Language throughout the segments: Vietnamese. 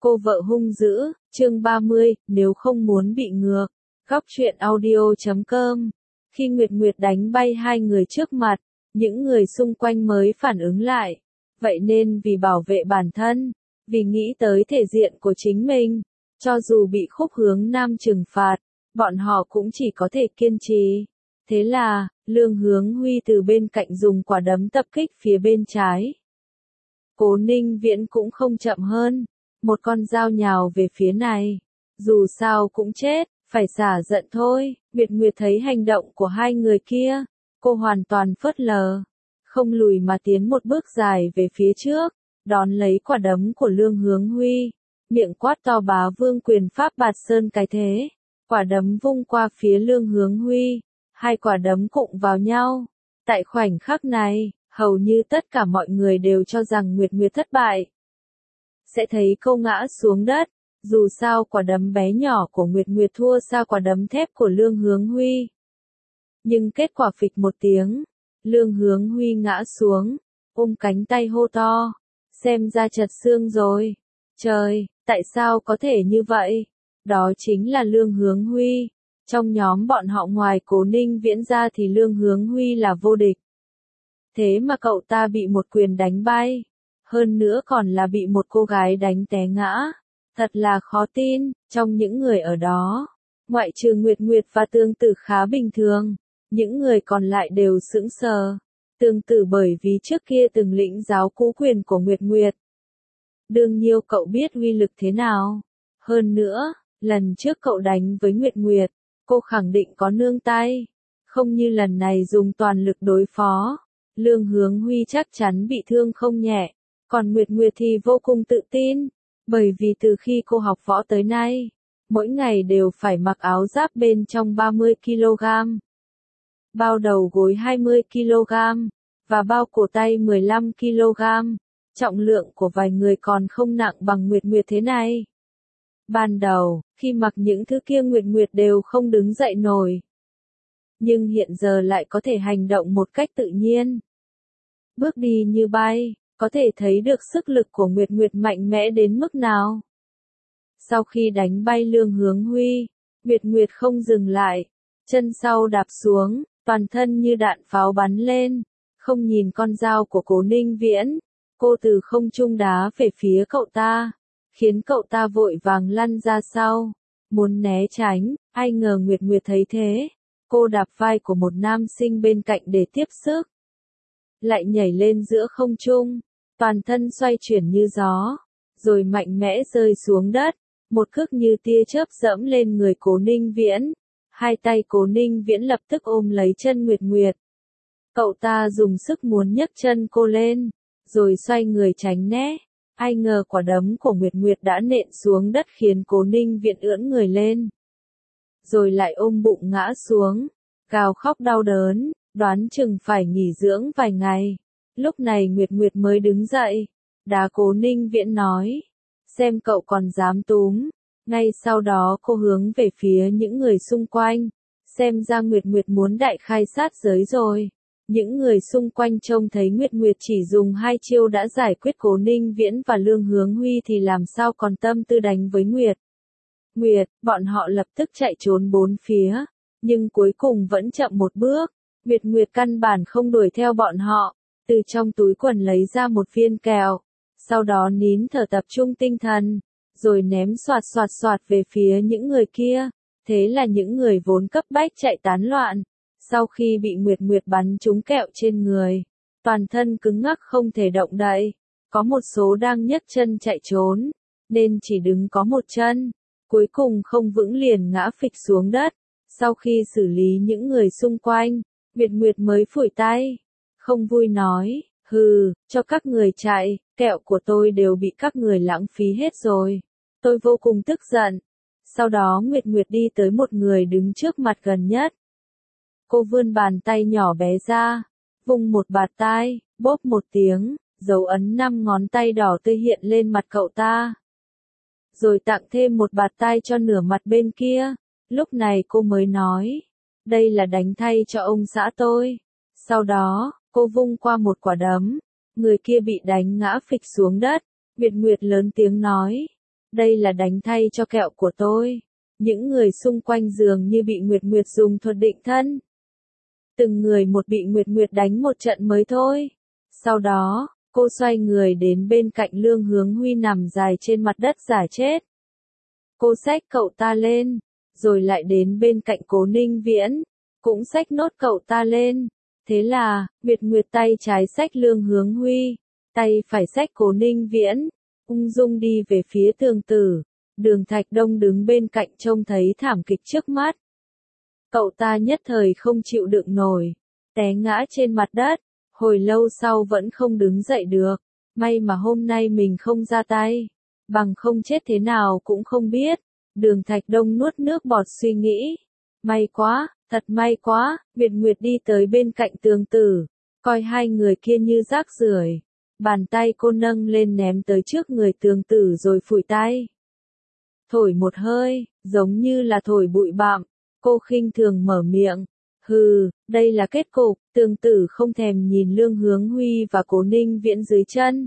Cô vợ hung dữ, chương 30, nếu không muốn bị ngược. Góc truyện audio.com. Khi Nguyệt Nguyệt đánh bay hai người trước mặt, những người xung quanh mới phản ứng lại. Vậy nên vì bảo vệ bản thân, vì nghĩ tới thể diện của chính mình, cho dù bị Khúc Hướng Nam trừng phạt, bọn họ cũng chỉ có thể kiên trì. Thế là, Lương Hướng Huy từ bên cạnh dùng quả đấm tập kích phía bên trái. Cố Ninh Viễn cũng không chậm hơn, một con dao nhào về phía này. Dù sao cũng chết, phải xả giận thôi. Nguyệt Nguyệt thấy hành động của hai người kia, cô hoàn toàn phớt lờ, không lùi mà tiến một bước dài về phía trước, đón lấy quả đấm của Lương Hướng Huy, miệng quát to bá vương quyền pháp bạt sơn cái thế. Quả đấm vung qua phía Lương Hướng Huy, hai quả đấm cụng vào nhau. Tại khoảnh khắc này, hầu như tất cả mọi người đều cho rằng Nguyệt Nguyệt thất bại, sẽ thấy cô ngã xuống đất. Dù sao quả đấm bé nhỏ của Nguyệt Nguyệt thua xa quả đấm thép của Lương Hướng Huy. Nhưng kết quả phịch một tiếng, Lương Hướng Huy ngã xuống, ôm cánh tay hô to, xem ra chật xương rồi. Trời, tại sao có thể như vậy? Đó chính là Lương Hướng Huy. Trong nhóm bọn họ ngoài Cố Ninh Viễn ra thì Lương Hướng Huy là vô địch. Thế mà cậu ta bị một quyền đánh bay, hơn nữa còn là bị một cô gái đánh té ngã. Thật là khó tin. Trong những người ở đó, ngoại trừ Nguyệt Nguyệt và Tương Tử khá bình thường, những người còn lại đều sững sờ. Tương Tử bởi vì trước kia từng lĩnh giáo cú quyền của Nguyệt Nguyệt. Đương nhiêu cậu biết uy lực thế nào. Hơn nữa, lần trước cậu đánh với Nguyệt Nguyệt, cô khẳng định có nương tay, không như lần này dùng toàn lực đối phó. Lương Hướng Huy chắc chắn bị thương không nhẹ, còn Nguyệt Nguyệt thì vô cùng tự tin, bởi vì từ khi cô học võ tới nay, mỗi ngày đều phải mặc áo giáp bên trong 30 kg, bao đầu gối 20 kg, và bao cổ tay 15 kg. Trọng lượng của vài người còn không nặng bằng Nguyệt Nguyệt thế này. Ban đầu, khi mặc những thứ kia Nguyệt Nguyệt đều không đứng dậy nổi. Nhưng hiện giờ lại có thể hành động một cách tự nhiên. Bước đi như bay, có thể thấy được sức lực của Nguyệt Nguyệt mạnh mẽ đến mức nào. Sau khi đánh bay Lương Hướng Huy, Nguyệt Nguyệt không dừng lại, chân sau đạp xuống, toàn thân như đạn pháo bắn lên, không nhìn con dao của Cố Ninh Viễn, cô từ không trung đá về phía cậu ta, khiến cậu ta vội vàng lăn ra sau, muốn né tránh. Ai ngờ Nguyệt Nguyệt thấy thế, cô đạp vai của một nam sinh bên cạnh để tiếp sức, lại nhảy lên giữa không trung, toàn thân xoay chuyển như gió, rồi mạnh mẽ rơi xuống đất, một cước như tia chớp dẫm lên người Cố Ninh Viễn. Hai tay Cố Ninh Viễn lập tức ôm lấy chân Nguyệt Nguyệt. Cậu ta dùng sức muốn nhấc chân cô lên, rồi xoay người tránh né. Ai ngờ quả đấm của Nguyệt Nguyệt đã nện xuống đất khiến Cố Ninh Viễn ưỡn người lên, rồi lại ôm bụng ngã xuống, gào khóc đau đớn, đoán chừng phải nghỉ dưỡng vài ngày. Lúc này Nguyệt Nguyệt mới đứng dậy, đá Cố Ninh Viễn nói, xem cậu còn dám túm. Ngay sau đó cô hướng về phía những người xung quanh, xem ra Nguyệt Nguyệt muốn đại khai sát giới rồi. Những người xung quanh trông thấy Nguyệt Nguyệt chỉ dùng 2 chiêu đã giải quyết Cố Ninh Viễn và Lương Hướng Huy thì làm sao còn tâm tư đánh với Nguyệt. Bọn họ lập tức chạy trốn bốn phía, nhưng cuối cùng vẫn chậm một bước. Nguyệt Nguyệt căn bản không đuổi theo bọn họ, từ trong túi quần lấy ra một viên kẹo, sau đó nín thở tập trung tinh thần, rồi ném xoạt xoạt xoạt về phía những người kia. Thế là những người vốn cấp bách chạy tán loạn. Sau khi bị Nguyệt Nguyệt bắn trúng kẹo trên người, toàn thân cứng ngắc không thể động đậy. Có một số đang nhấc chân chạy trốn, nên chỉ đứng có một chân, cuối cùng không vững liền ngã phịch xuống đất. Sau khi xử lý những người xung quanh, Nguyệt Nguyệt mới phủi tay, không vui nói, hừ, cho các người chạy, kẹo của tôi đều bị các người lãng phí hết rồi. Tôi vô cùng tức giận. Sau đó Nguyệt Nguyệt đi tới một người đứng trước mặt gần nhất. Cô vươn bàn tay nhỏ bé ra, vung một bạt tai, bóp một tiếng, dấu ấn 5 ngón tay đỏ tươi hiện lên mặt cậu ta. Rồi tặng thêm một bạt tai cho nửa mặt bên kia. Lúc này cô mới nói, đây là đánh thay cho ông xã tôi. Sau đó, cô vung qua một quả đấm, người kia bị đánh ngã phịch xuống đất. Nguyệt Nguyệt lớn tiếng nói, đây là đánh thay cho kẹo của tôi. Những người xung quanh dường như bị Nguyệt Nguyệt dùng thuật định thân. Từng người một bị Nguyệt Nguyệt đánh một trận mới thôi. Sau đó, cô xoay người đến bên cạnh Lương Hướng Huy nằm dài trên mặt đất giả chết. Cô xách cậu ta lên, rồi lại đến bên cạnh Cố Ninh Viễn, cũng xách nốt cậu ta lên. Thế là, Nguyệt Nguyệt tay trái xách Lương Hướng Huy, tay phải xách Cố Ninh Viễn, ung dung đi về phía tường tử. Đường Thạch Đông đứng bên cạnh trông thấy thảm kịch trước mắt. Cậu ta nhất thời không chịu đựng nổi, té ngã trên mặt đất, hồi lâu sau vẫn không đứng dậy được. May mà hôm nay mình không ra tay, bằng không chết thế nào cũng không biết. Đường Thạch Đông nuốt nước bọt suy nghĩ. May quá, thật may quá, Nguyệt Nguyệt đi tới bên cạnh tường tử, coi hai người kia như rác rưởi. Bàn tay cô nâng lên ném tới trước người tường tử rồi phủi tay. Thổi một hơi, giống như là thổi bụi bặm, cô khinh thường mở miệng. Hừ, đây là kết cục. Tường tử không thèm nhìn Lương Hướng Huy và Cố Ninh Viễn dưới chân.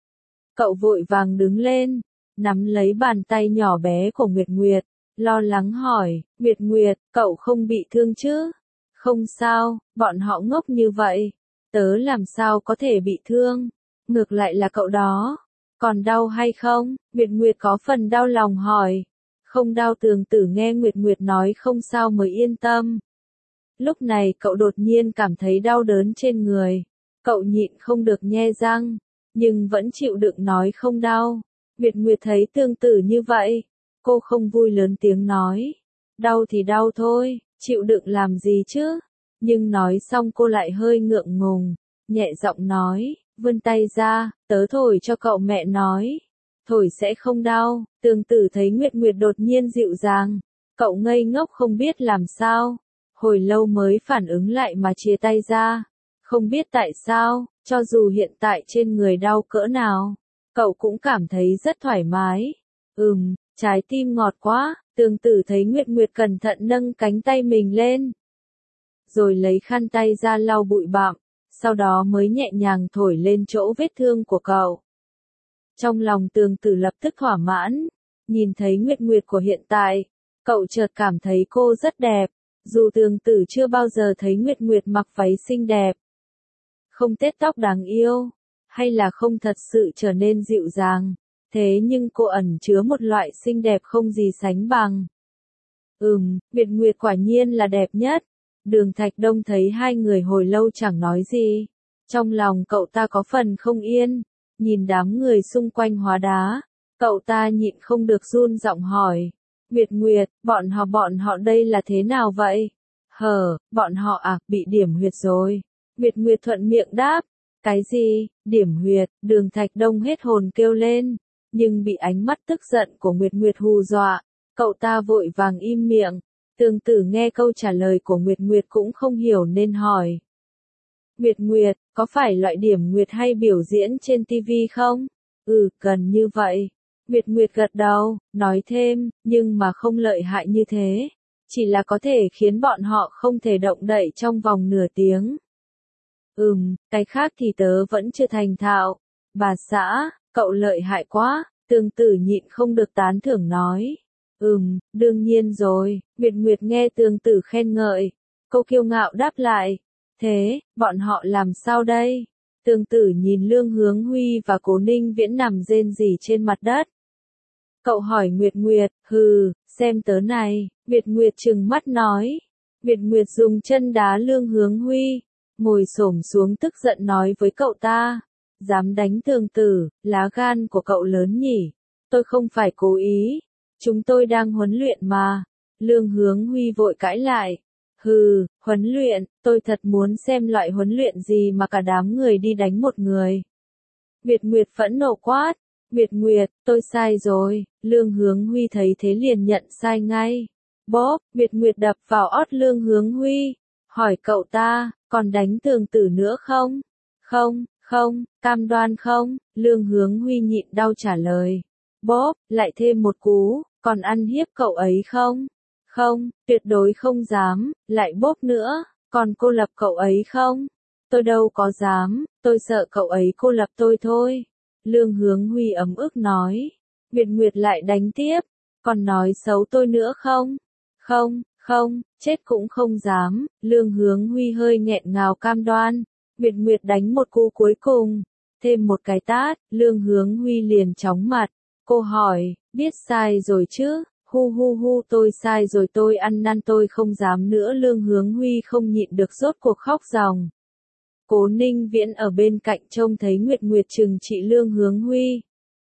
Cậu vội vàng đứng lên, nắm lấy bàn tay nhỏ bé của Nguyệt Nguyệt, lo lắng hỏi, Nguyệt Nguyệt, cậu không bị thương chứ? Không sao, bọn họ ngốc như vậy, tớ làm sao có thể bị thương, ngược lại là cậu đó. Còn đau hay không? Nguyệt Nguyệt có phần đau lòng hỏi. Không đau. Tường tử nghe Nguyệt Nguyệt nói không sao mới yên tâm. Lúc này cậu đột nhiên cảm thấy đau đớn trên người. Cậu nhịn không được nhe răng, nhưng vẫn chịu đựng nói không đau. Nguyệt Nguyệt thấy tường tử như vậy, cô không vui lớn tiếng nói. Đau thì đau thôi, chịu đựng làm gì chứ? Nhưng nói xong cô lại hơi ngượng ngùng, nhẹ giọng nói, vươn tay ra, tớ thổi cho cậu. Mẹ nói, thổi sẽ không đau. Tường tử thấy Nguyệt Nguyệt đột nhiên dịu dàng, cậu ngây ngốc không biết làm sao, hồi lâu mới phản ứng lại mà chia tay ra. Không biết tại sao, cho dù hiện tại trên người đau cỡ nào, cậu cũng cảm thấy rất thoải mái. Trái tim ngọt quá. Tường tử thấy Nguyệt Nguyệt cẩn thận nâng cánh tay mình lên, rồi lấy khăn tay ra lau bụi bặm, sau đó mới nhẹ nhàng thổi lên chỗ vết thương của cậu. Trong lòng tường tử lập tức thỏa mãn, nhìn thấy Nguyệt Nguyệt của hiện tại, cậu chợt cảm thấy cô rất đẹp, dù tường tử chưa bao giờ thấy Nguyệt Nguyệt mặc váy xinh đẹp, không tết tóc đáng yêu, hay là không thật sự trở nên dịu dàng, thế nhưng cô ẩn chứa một loại xinh đẹp không gì sánh bằng. Nguyệt Nguyệt quả nhiên là đẹp nhất. Đường Thạch Đông thấy hai người hồi lâu chẳng nói gì, trong lòng cậu ta có phần không yên, nhìn đám người xung quanh hóa đá, cậu ta nhịn không được run giọng hỏi, Nguyệt Nguyệt, bọn họ đây là thế nào vậy? Bọn họ bị điểm huyệt rồi. Nguyệt Nguyệt thuận miệng đáp, cái gì, điểm huyệt? Đường Thạch Đông hết hồn kêu lên, nhưng bị ánh mắt tức giận của Nguyệt Nguyệt hù dọa, cậu ta vội vàng im miệng. Tường tử nghe câu trả lời của Nguyệt Nguyệt cũng không hiểu nên hỏi. Nguyệt Nguyệt, có phải loại điểm nguyệt hay biểu diễn trên TV không? Gần như vậy. Nguyệt Nguyệt gật đầu, nói thêm, nhưng mà không lợi hại như thế. Chỉ là có thể khiến bọn họ không thể động đậy trong vòng nửa tiếng. Cái khác thì tớ vẫn chưa thành thạo. Bà xã, cậu lợi hại quá. Tường tử nhịn không được tán thưởng nói. Đương nhiên rồi. Nguyệt Nguyệt nghe tường tử khen ngợi, cô kiêu ngạo đáp lại. Thế, bọn họ làm sao đây? Tường tử nhìn Lương Hướng Huy và Cố Ninh Viễn nằm rên rỉ trên mặt đất. Cậu hỏi Nguyệt Nguyệt, xem tớ này. Nguyệt Nguyệt trừng mắt nói. Nguyệt Nguyệt dùng chân đá Lương Hướng Huy, ngồi xổm xuống tức giận nói với cậu ta. Dám đánh tường tử, lá gan của cậu lớn nhỉ? Tôi không phải cố ý. Chúng tôi đang huấn luyện mà. Lương Hướng Huy vội cãi lại. Huấn luyện, tôi thật muốn xem loại huấn luyện gì mà cả đám người đi đánh một người. Nguyệt Nguyệt phẫn nộ quát. Nguyệt Nguyệt, tôi sai rồi. Lương Hướng Huy thấy thế liền nhận sai ngay. Bóp, Nguyệt Nguyệt đập vào ót Lương Hướng Huy, hỏi cậu ta, còn đánh tường tử nữa không? Không, cam đoan không? Lương Hướng Huy nhịn đau trả lời. Bóp, lại thêm một cú, còn ăn hiếp cậu ấy không? Không, tuyệt đối không dám. Lại bóp nữa, còn cô lập cậu ấy không? Tôi đâu có dám, tôi sợ cậu ấy cô lập tôi thôi. Lương Hướng Huy ấm ức nói. Nguyệt Nguyệt lại đánh tiếp, còn nói xấu tôi nữa không? Không, không, chết cũng không dám, Lương Hướng Huy hơi nghẹn ngào cam đoan. Nguyệt Nguyệt đánh một cú cuối cùng, thêm một cái tát, Lương Hướng Huy liền chóng mặt. Cô hỏi, biết sai rồi chứ? Hu hu hu, tôi sai rồi, tôi ăn năn, tôi không dám nữa. Lương Hướng Huy không nhịn được rốt cuộc khóc ròng. Cố Ninh Viễn ở bên cạnh trông thấy Nguyệt Nguyệt trừng trị Lương Hướng Huy.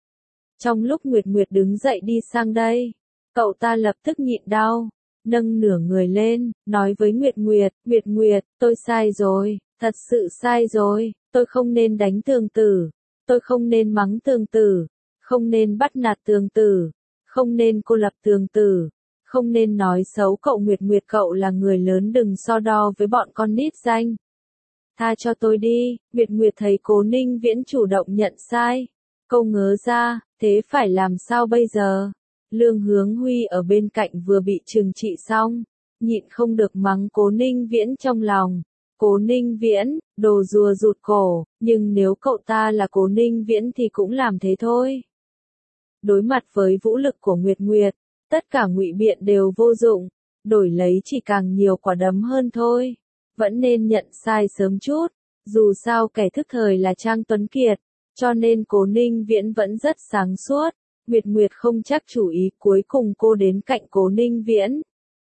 Trong lúc Nguyệt Nguyệt đứng dậy đi sang đây, cậu ta lập tức nhịn đau, nâng nửa người lên, nói với Nguyệt Nguyệt, Nguyệt Nguyệt, tôi sai rồi, thật sự sai rồi, tôi không nên đánh Tường Tử, tôi không nên mắng Tường Tử, không nên bắt nạt Tường Tử, không nên cô lập Tường Tử, không nên nói xấu cậu. Nguyệt Nguyệt, cậu là người lớn, đừng so đo với bọn con nít danh. Tha cho tôi đi. Nguyệt Nguyệt thấy Cố Ninh Viễn chủ động nhận sai, câu ngớ ra, thế phải làm sao bây giờ? Lương Hướng Huy ở bên cạnh vừa bị trừng trị xong, nhịn không được mắng Cố Ninh Viễn trong lòng. Cố Ninh Viễn, đồ rùa rụt cổ, nhưng nếu cậu ta là Cố Ninh Viễn thì cũng làm thế thôi. Đối mặt với vũ lực của Nguyệt Nguyệt, tất cả ngụy biện đều vô dụng, đổi lấy chỉ càng nhiều quả đấm hơn thôi. Vẫn nên nhận sai sớm chút, dù sao kẻ thức thời là Trang Tuấn Kiệt, cho nên Cố Ninh Viễn vẫn rất sáng suốt. Nguyệt Nguyệt không chắc chủ ý, cuối cùng cô đến cạnh Cố Ninh Viễn.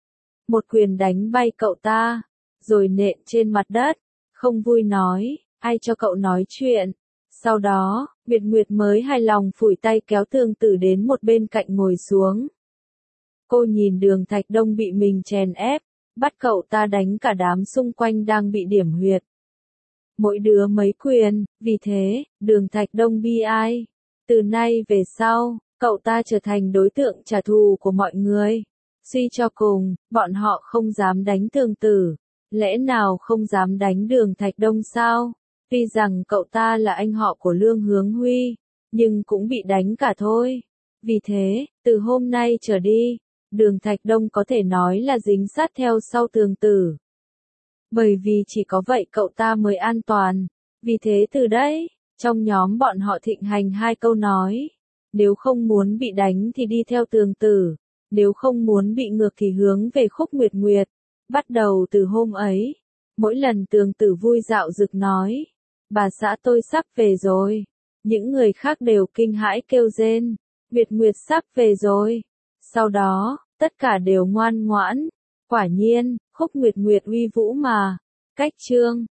Một quyền đánh bay cậu ta, rồi nện trên mặt đất, không vui nói, ai cho cậu nói chuyện. Sau đó, Nguyệt Nguyệt mới hài lòng phủi tay kéo Tường Tử đến một bên cạnh ngồi xuống. Cô nhìn Đường Thạch Đông bị mình chèn ép, bắt cậu ta đánh cả đám xung quanh đang bị điểm huyệt. Mỗi đứa mấy quyền, vì thế, Đường Thạch Đông bi ai. Từ nay về sau, cậu ta trở thành đối tượng trả thù của mọi người. Suy cho cùng, bọn họ không dám đánh Tường Tử. Lẽ nào không dám đánh Đường Thạch Đông sao? Tuy rằng cậu ta là anh họ của Lương Hướng Huy, nhưng cũng bị đánh cả thôi. Vì thế, từ hôm nay trở đi, Đường Thạch Đông có thể nói là dính sát theo sau Tường Tử. Bởi vì chỉ có vậy cậu ta mới an toàn. Vì thế từ đấy, trong nhóm bọn họ thịnh hành hai câu nói. Nếu không muốn bị đánh thì đi theo Tường Tử. Nếu không muốn bị ngược thì hướng về Khúc Nguyệt Nguyệt. Bắt đầu từ hôm ấy, mỗi lần Tường Tử vui dạo rực nói, bà xã tôi sắp về rồi. Những người khác đều kinh hãi kêu rên, Nguyệt Nguyệt sắp về rồi. Sau đó, tất cả đều ngoan ngoãn. Quả nhiên, Khúc Nguyệt Nguyệt uy vũ mà. Cách chương